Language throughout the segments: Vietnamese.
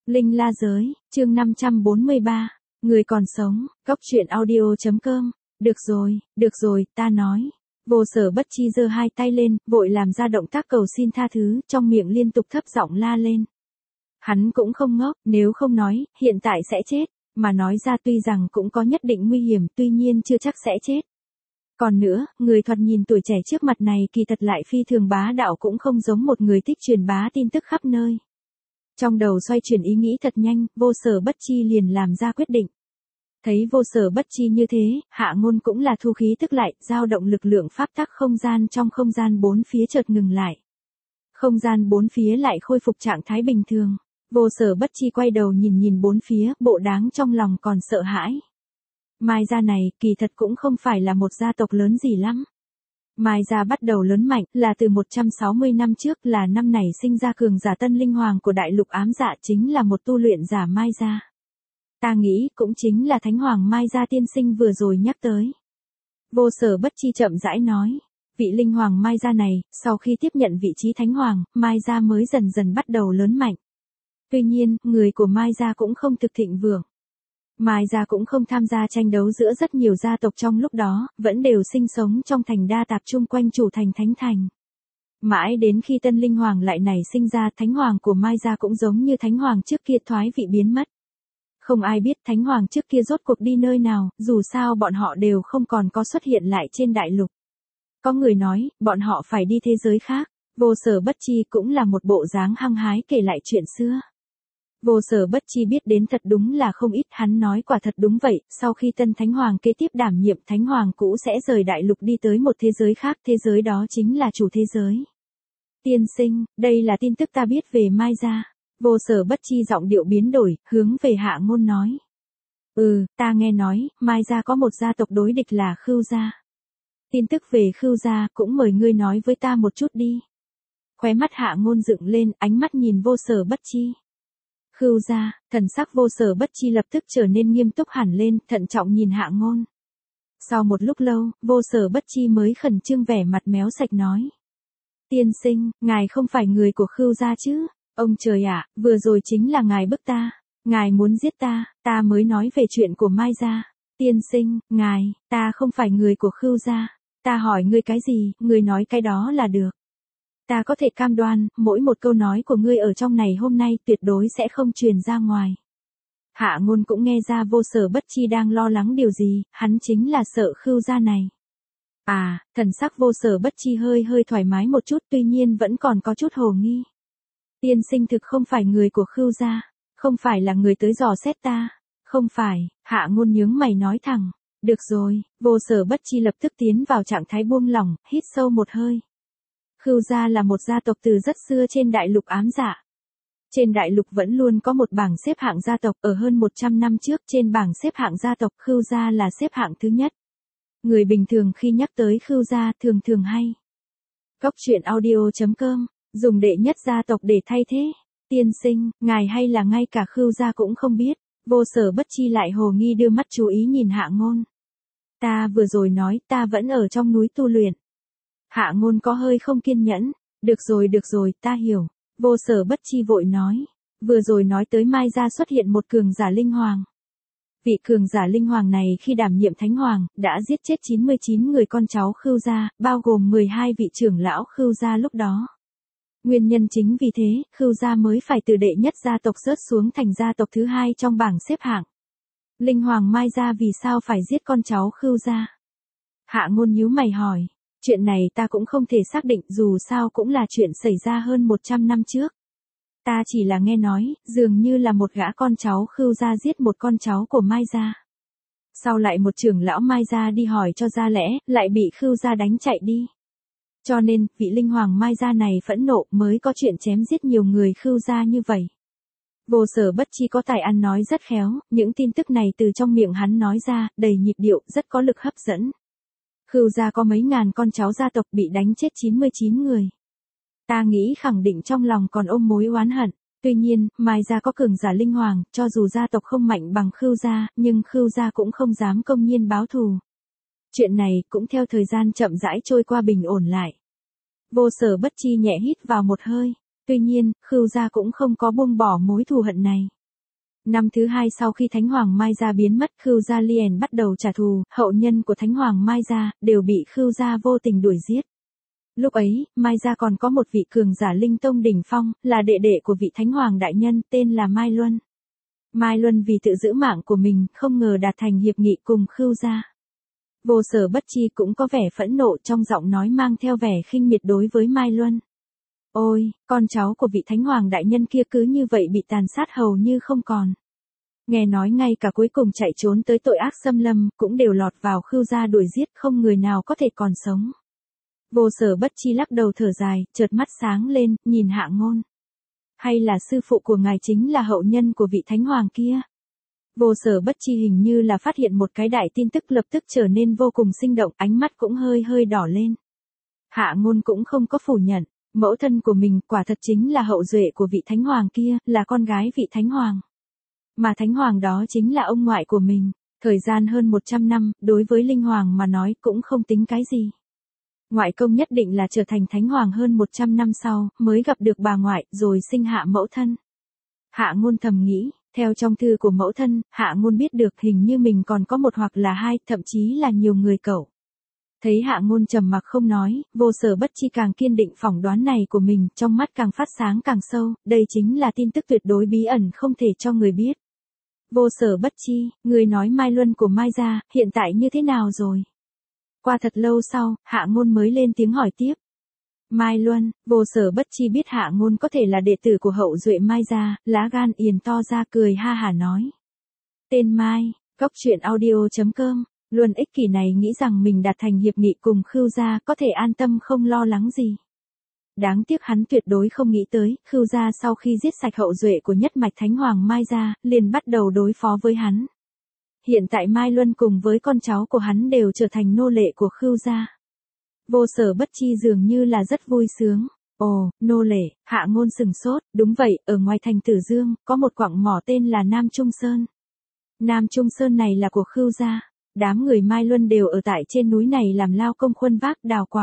Linh La Giới, chương 543, người còn sống, Cóc truyện audio.com, được rồi, ta nói. Vô Sở Bất Chi giơ hai tay lên, vội làm ra động tác cầu xin tha thứ, trong miệng liên tục thấp giọng la lên. Hắn cũng không ngốc, nếu không nói, hiện tại sẽ chết, mà nói ra tuy rằng cũng có nhất định nguy hiểm, tuy nhiên chưa chắc sẽ chết. Còn nữa, người thoạt nhìn tuổi trẻ trước mặt này kỳ thật lại phi thường bá đạo, cũng không giống một người thích truyền bá tin tức khắp nơi. Trong đầu xoay chuyển ý nghĩ thật nhanh, Vô Sở Bất Chi liền làm ra quyết định. Thấy Vô Sở Bất Chi như thế, Hạ Ngôn cũng là thu khí tức lại, dao động lực lượng pháp tắc không gian trong không gian bốn phía chợt ngừng lại. Không gian bốn phía lại khôi phục trạng thái bình thường. Vô Sở Bất Chi quay đầu nhìn bốn phía, bộ đáng trong lòng còn sợ hãi. Mai gia này, kỳ thật cũng không phải là một gia tộc lớn gì lắm. Mai gia bắt đầu lớn mạnh, là từ 160 năm trước, là năm này sinh ra cường giả Tân Linh Hoàng của đại lục ám dạ, chính là một tu luyện giả Mai gia. Ta nghĩ, cũng chính là Thánh Hoàng Mai gia tiên sinh vừa rồi nhắc tới. Vô Sở Bất Chi chậm rãi nói, vị Linh Hoàng Mai gia này, sau khi tiếp nhận vị trí Thánh Hoàng, Mai gia mới dần dần bắt đầu lớn mạnh. Tuy nhiên, người của Mai gia cũng không thực thịnh vượng. Mai gia cũng không tham gia tranh đấu giữa rất nhiều gia tộc trong lúc đó, vẫn đều sinh sống trong thành đa tạp chung quanh chủ thành Thánh Thành. Mãi đến khi Tân Linh Hoàng lại nảy sinh ra, Thánh Hoàng của Mai gia cũng giống như Thánh Hoàng trước kia thoái vị biến mất. Không ai biết Thánh Hoàng trước kia rốt cuộc đi nơi nào, dù sao bọn họ đều không còn có xuất hiện lại trên đại lục. Có người nói, bọn họ phải đi thế giới khác, Vô Sở Bất Chi cũng là một bộ dáng hăng hái kể lại chuyện xưa. Vô Sở Bất Chi biết đến thật đúng là không ít, hắn nói quả thật đúng vậy, sau khi Tân Thánh Hoàng kế tiếp đảm nhiệm, Thánh Hoàng cũ sẽ rời đại lục đi tới một thế giới khác, thế giới đó chính là chủ thế giới. Tiên sinh, đây là tin tức ta biết về Mai gia. Vô Sở Bất Chi giọng điệu biến đổi, hướng về Hạ Ngôn nói. Ta nghe nói, Mai gia có một gia tộc đối địch là Khưu gia. Tin tức về Khưu gia, cũng mời ngươi nói với ta một chút đi. Khóe mắt Hạ Ngôn dựng lên, ánh mắt nhìn Vô Sở Bất Chi. Khưu gia, thần sắc Vô Sở Bất Chi lập tức trở nên nghiêm túc hẳn lên, thận trọng nhìn Hạ Ngôn. Sau một lúc lâu, Vô Sở Bất Chi mới khẩn trương vẻ mặt méo sạch nói. Tiên sinh, ngài không phải người của Khưu gia chứ? Ông trời ạ, vừa rồi chính là ngài bức ta. Ngài muốn giết ta, ta mới nói về chuyện của Mai gia. Tiên sinh, ta không phải người của Khưu gia. Ta hỏi ngươi cái gì, ngươi nói cái đó là được. Ta có thể cam đoan, mỗi một câu nói của ngươi ở trong này hôm nay tuyệt đối sẽ không truyền ra ngoài. Hạ Ngôn cũng nghe ra Vô Sở Bất Chi đang lo lắng điều gì, hắn chính là sợ Khưu gia này. Thần sắc Vô Sở Bất Chi hơi thoải mái một chút, tuy nhiên vẫn còn có chút hồ nghi. Tiên sinh thực không phải người của Khưu gia, không phải là người tới dò xét ta, không phải. Hạ Ngôn nhướng mày nói thẳng. Được rồi, Vô Sở Bất Chi lập tức tiến vào trạng thái buông lỏng, hít sâu một hơi. Khưu gia là một gia tộc từ rất xưa trên đại lục ám dạ. Trên đại lục vẫn luôn có một bảng xếp hạng gia tộc, ở hơn 100 năm trước trên bảng xếp hạng gia tộc Khưu gia là xếp hạng thứ nhất. Người bình thường khi nhắc tới Khưu gia thường hay. Cóc truyện audio.com, dùng đệ nhất gia tộc để thay thế. Tiên sinh, ngài hay là ngay cả Khưu gia cũng không biết? Vô Sở Bất Chi lại hồ nghi đưa mắt chú ý nhìn Hạ Ngôn. Ta vừa rồi nói ta vẫn ở trong núi tu luyện. Hạ Ngôn có hơi không kiên nhẫn. Được rồi, ta hiểu. Vô Sở Bất Chi vội nói. Vừa rồi nói tới Mai gia xuất hiện một cường giả linh hoàng. Vị cường giả linh hoàng này khi đảm nhiệm Thánh Hoàng, đã giết chết 99 người con cháu Khưu gia, bao gồm 12 vị trưởng lão Khưu gia lúc đó. Nguyên nhân chính vì thế, Khưu gia mới phải từ đệ nhất gia tộc rớt xuống thành gia tộc thứ hai trong bảng xếp hạng. Linh Hoàng Mai gia vì sao phải giết con cháu Khưu gia? Hạ Ngôn nhíu mày hỏi. Chuyện này ta cũng không thể xác định, dù sao cũng là chuyện xảy ra hơn 100 năm trước. Ta chỉ là nghe nói, dường như là một gã con cháu Khưu gia giết một con cháu của Mai gia. Sau lại một trưởng lão Mai gia đi hỏi cho ra lẽ, lại bị Khưu gia đánh chạy đi. Cho nên, vị Linh Hoàng Mai gia này phẫn nộ mới có chuyện chém giết nhiều người Khưu gia như vậy. Vô Sở Bất Chi có tài ăn nói rất khéo, những tin tức này từ trong miệng hắn nói ra, đầy nhịp điệu, rất có lực hấp dẫn. Khưu gia có mấy ngàn con cháu gia tộc bị đánh chết 99 người. Ta nghĩ khẳng định trong lòng còn ôm mối oán hận. Tuy nhiên, Mai gia có cường giả linh hoàng, cho dù gia tộc không mạnh bằng Khưu gia, nhưng Khưu gia cũng không dám công nhiên báo thù. Chuyện này cũng theo thời gian chậm rãi trôi qua bình ổn lại. Vô Sở Bất Chi nhẹ hít vào một hơi. Tuy nhiên, Khưu gia cũng không có buông bỏ mối thù hận này. Năm thứ hai sau khi Thánh Hoàng Mai Gia biến mất, Khưu gia liền bắt đầu trả thù, hậu nhân của Thánh Hoàng Mai Gia đều bị Khưu gia vô tình đuổi giết. Lúc ấy, Mai Gia còn có một vị cường giả linh tông đỉnh phong, là đệ đệ của vị Thánh Hoàng đại nhân, tên là Mai Luân. Mai Luân vì tự giữ mạng của mình, không ngờ đạt thành hiệp nghị cùng Khưu gia. Vô Sở Bất Chi cũng có vẻ phẫn nộ, trong giọng nói mang theo vẻ khinh miệt đối với Mai Luân. Ôi, con cháu của vị Thánh Hoàng đại nhân kia cứ như vậy bị tàn sát hầu như không còn. Nghe nói ngay cả cuối cùng chạy trốn tới tội ác xâm lâm, cũng đều lọt vào Khưu gia đuổi giết, không người nào có thể còn sống. Vô Sở Bất Chi lắc đầu thở dài, chợt mắt sáng lên, nhìn Hạ Ngôn. Hay là sư phụ của ngài chính là hậu nhân của vị Thánh Hoàng kia? Vô Sở Bất Chi hình như là phát hiện một cái đại tin tức, lập tức trở nên vô cùng sinh động, ánh mắt cũng hơi hơi đỏ lên. Hạ Ngôn cũng không có phủ nhận, mẫu thân của mình quả thật chính là hậu duệ của vị Thánh Hoàng kia, là con gái vị Thánh Hoàng. Mà Thánh Hoàng đó chính là ông ngoại của mình. Thời gian hơn 100 năm, đối với Linh Hoàng mà nói cũng không tính cái gì. Ngoại công nhất định là trở thành Thánh Hoàng hơn 100 năm sau, mới gặp được bà ngoại, rồi sinh hạ mẫu thân. Hạ Ngôn thầm nghĩ, theo trong thư của mẫu thân, Hạ Ngôn biết được hình như mình còn có một hoặc là hai, thậm chí là nhiều người cậu. Thấy Hạ Ngôn trầm mặc không nói, Vô Sở Bất Chi càng kiên định phỏng đoán này của mình, trong mắt càng phát sáng càng sâu, đây chính là tin tức tuyệt đối bí ẩn không thể cho người biết. Vô Sở Bất Chi, người nói Mai Luân của Mai Gia, hiện tại như thế nào rồi? Qua thật lâu sau, Hạ Ngôn mới lên tiếng hỏi tiếp. Mai Luân, Vô Sở Bất Chi biết Hạ Ngôn có thể là đệ tử của hậu duệ Mai Gia, lá gan yền to ra cười ha hả nói. Tên Mai, Góc Truyện Audio.com, luôn ích kỷ này nghĩ rằng mình đạt thành hiệp nghị cùng Khưu gia có thể an tâm không lo lắng gì. Đáng tiếc hắn tuyệt đối không nghĩ tới, Khưu gia sau khi giết sạch hậu duệ của nhất mạch Thánh Hoàng Mai Gia, liền bắt đầu đối phó với hắn. Hiện tại Mai Luân cùng với con cháu của hắn đều trở thành nô lệ của Khưu gia. Vô Sở Bất Chi dường như là rất vui sướng. Ồ, nô lệ, Hạ Ngôn sừng sốt, đúng vậy, ở ngoài thành Tử Dương, có một quặng mỏ tên là Nam Trung Sơn. Nam Trung Sơn này là của Khưu gia. Đám người Mai Luân đều ở tại trên núi này làm lao công khuân vác đào quặng.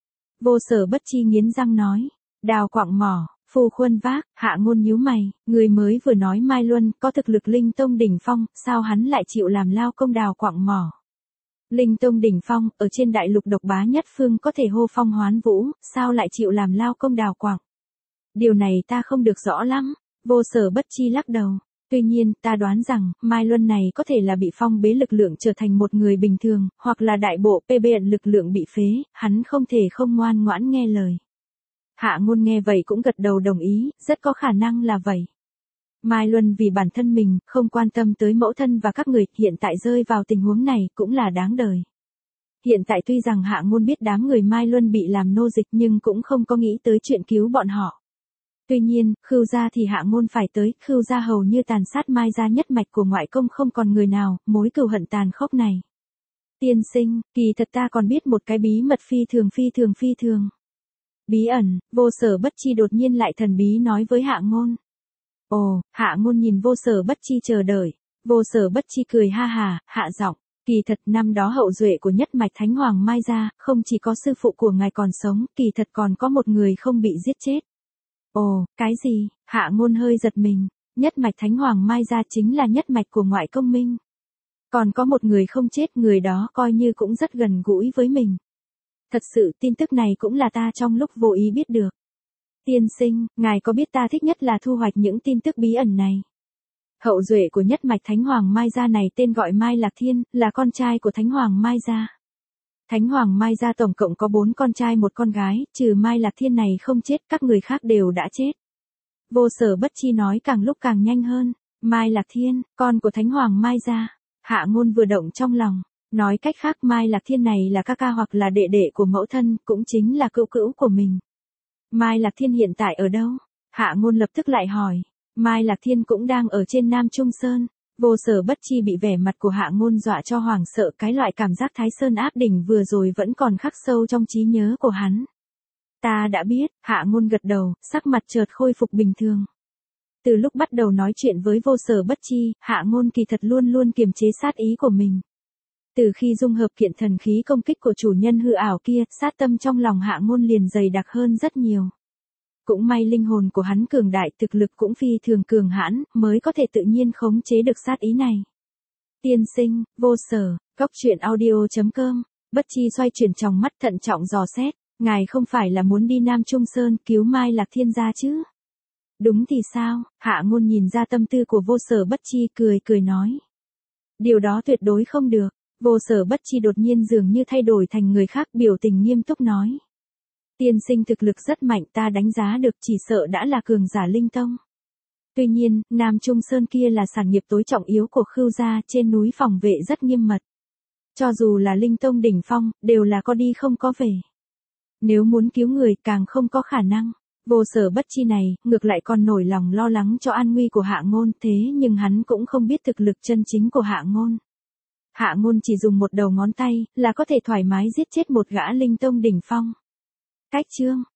Vô Sở Bất Chi nghiến răng nói, đào quặng mỏ, phu khuân vác. Hạ Ngôn nhíu mày, người mới vừa nói Mai Luân có thực lực linh tông đỉnh phong, sao hắn lại chịu làm lao công đào quặng mỏ? Linh tông đỉnh phong, ở trên đại lục độc bá nhất phương có thể hô phong hoán vũ, sao lại chịu làm lao công đào quặng? Điều này ta không được rõ lắm. Vô Sở Bất Chi lắc đầu. Tuy nhiên, ta đoán rằng, Mai Luân này có thể là bị phong bế lực lượng trở thành một người bình thường, hoặc là đại bộ PB lực lượng bị phế, hắn không thể không ngoan ngoãn nghe lời. Hạ Ngôn nghe vậy cũng gật đầu đồng ý, rất có khả năng là vậy. Mai Luân vì bản thân mình, không quan tâm tới mẫu thân và các người, hiện tại rơi vào tình huống này, cũng là đáng đời. Hiện tại tuy rằng Hạ Ngôn biết đám người Mai Luân bị làm nô dịch nhưng cũng không có nghĩ tới chuyện cứu bọn họ. Tuy nhiên, Khưu gia thì Hạ Ngôn phải tới, Khưu gia hầu như tàn sát Mai gia nhất mạch của ngoại công không còn người nào, mối cừu hận tàn khốc này. Tiên sinh, kỳ thật ta còn biết một cái bí mật phi thường. Bí ẩn, Vô Sở Bất Chi đột nhiên lại thần bí nói với Hạ Ngôn. Ồ, Hạ Ngôn nhìn Vô Sở Bất Chi chờ đợi. Vô Sở Bất Chi cười ha hà, hạ giọng, kỳ thật năm đó hậu duệ của nhất mạch Thánh Hoàng Mai Gia, không chỉ có sư phụ của ngài còn sống, kỳ thật còn có một người không bị giết chết. Ồ, cái gì? Hạ Ngôn hơi giật mình, nhất mạch Thánh Hoàng Mai Gia chính là nhất mạch của ngoại công minh. Còn có một người không chết, người đó coi như cũng rất gần gũi với mình. Thật sự tin tức này cũng là ta trong lúc vô ý biết được. Tiên sinh, ngài có biết ta thích nhất là thu hoạch những tin tức bí ẩn này. Hậu duệ của nhất mạch Thánh Hoàng Mai Gia này tên gọi Mai Lạc Thiên, là con trai của Thánh Hoàng Mai Gia. Thánh Hoàng Mai Gia tổng cộng có 4 con trai một con gái, trừ Mai Lạc Thiên này không chết, các người khác đều đã chết. Vô Sở Bất Chi nói càng lúc càng nhanh hơn. Mai Lạc Thiên, con của Thánh Hoàng Mai Gia. Hạ Ngôn vừa động trong lòng. Nói cách khác Mai Lạc Thiên này là ca ca hoặc là đệ đệ của mẫu thân, cũng chính là cữu cữu của mình. Mai Lạc Thiên hiện tại ở đâu? Hạ Ngôn lập tức lại hỏi. Mai Lạc Thiên cũng đang ở trên Nam Trung Sơn. Vô Sở Bất Chi bị vẻ mặt của Hạ Ngôn dọa cho hoảng sợ, cái loại cảm giác Thái Sơn áp đỉnh vừa rồi vẫn còn khắc sâu trong trí nhớ của hắn. Ta đã biết, Hạ Ngôn gật đầu, sắc mặt chợt khôi phục bình thường. Từ lúc bắt đầu nói chuyện với Vô Sở Bất Chi, Hạ Ngôn kỳ thật luôn luôn kiềm chế sát ý của mình. Từ khi dung hợp kiện thần khí công kích của chủ nhân hư ảo kia, sát tâm trong lòng Hạ Ngôn liền dày đặc hơn rất nhiều. Cũng may linh hồn của hắn cường đại, thực lực cũng phi thường cường hãn, mới có thể tự nhiên khống chế được sát ý này. Tiên sinh, vô sở, góc truyện audio.com, Bất Chi xoay chuyển tròng mắt thận trọng dò xét, ngài không phải là muốn đi Nam Trung Sơn cứu Mai Lạc Thiên gia chứ? Đúng thì sao? Hạ Ngôn nhìn ra tâm tư của Vô Sở Bất Chi, cười nói. Điều đó tuyệt đối không được. Vô Sở Bất Chi đột nhiên dường như thay đổi thành người khác, biểu tình nghiêm túc nói. Tiên sinh thực lực rất mạnh, ta đánh giá được chỉ sợ đã là cường giả linh tông. Tuy nhiên, Nam Trung Sơn kia là sản nghiệp tối trọng yếu của Khưu gia, trên núi phòng vệ rất nghiêm mật. Cho dù là linh tông đỉnh phong, đều là có đi không có về. Nếu muốn cứu người càng không có khả năng. Vô Sở Bất Chi này, ngược lại còn nổi lòng lo lắng cho an nguy của Hạ Ngôn, thế nhưng hắn cũng không biết thực lực chân chính của Hạ Ngôn. Hạ Ngôn chỉ dùng một đầu ngón tay, là có thể thoải mái giết chết một gã linh tông đỉnh phong. Cách chương